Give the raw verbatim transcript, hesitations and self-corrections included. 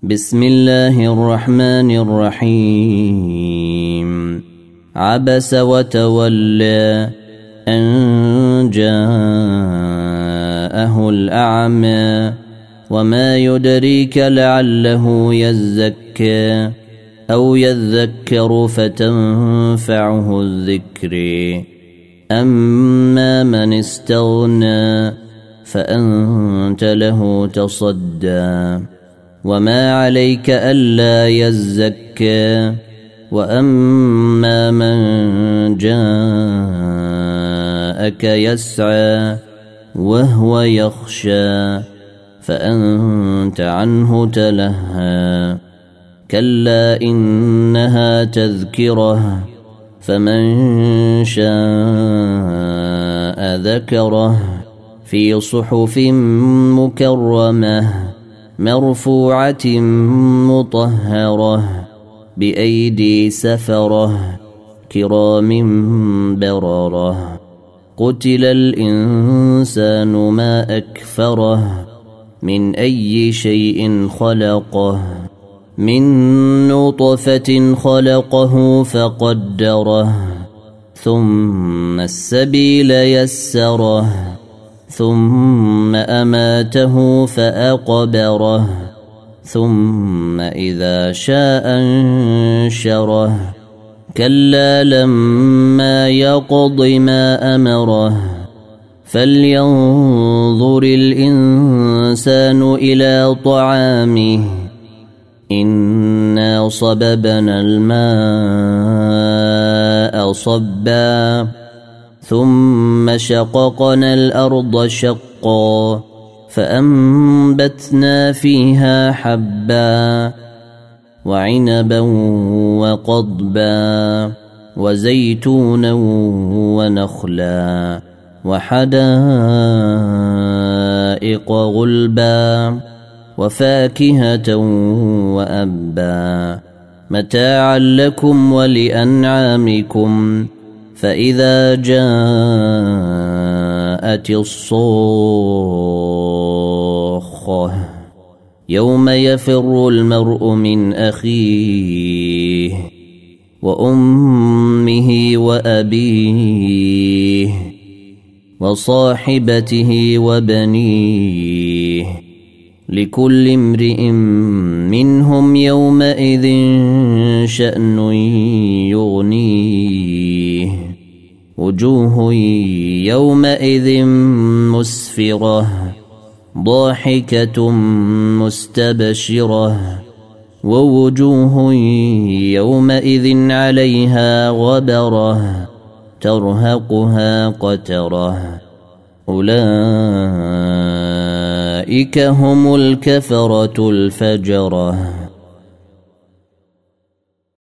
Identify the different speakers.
Speaker 1: بسم الله الرحمن الرحيم. عبس وتولى أن جاءه الأعمى وما يدريك لعله يزكى أو يذكر فتنفعه الذكر. أما من استغنى فأنت له تصدى وما عليك ألا يزكى. وأما من جاءك يسعى وهو يخشى فأنت عنه تلهى. كلا إنها تذكرة فمن شاء ذكره في صحف مكرمة مرفوعة مطهرة بأيدي سفرة كرام بررة. قتل الإنسان ما أكفره من أي شيء خلقه من نطفة خلقه فقدره ثم السبيل يسره ثم أماته فأقبره ثم إذا شاء انشره. كلا لما يقض ما أمره فلينظر الإنسان إلى طعامه إنا صببنا الماء صبا ثم شققنا الأرض شقا فأنبتنا فيها حبا وعنبا وقضبا وزيتونا ونخلا وحدائق غلبا وفاكهة وأبا متاعا لكم ولأنعامكم. فإذا جاءت الصاخة يوم يفر المرء من أخيه وأمه وأبيه وصاحبته وبنيه لكل امرئ منهم يومئذ شأن يغنيه. وجوه يومئذ مسفرة ضاحكة مستبشرة ووجوه يومئذ عليها غبرة ترهقها قترة. أولئك هم الكفرة الفجرة.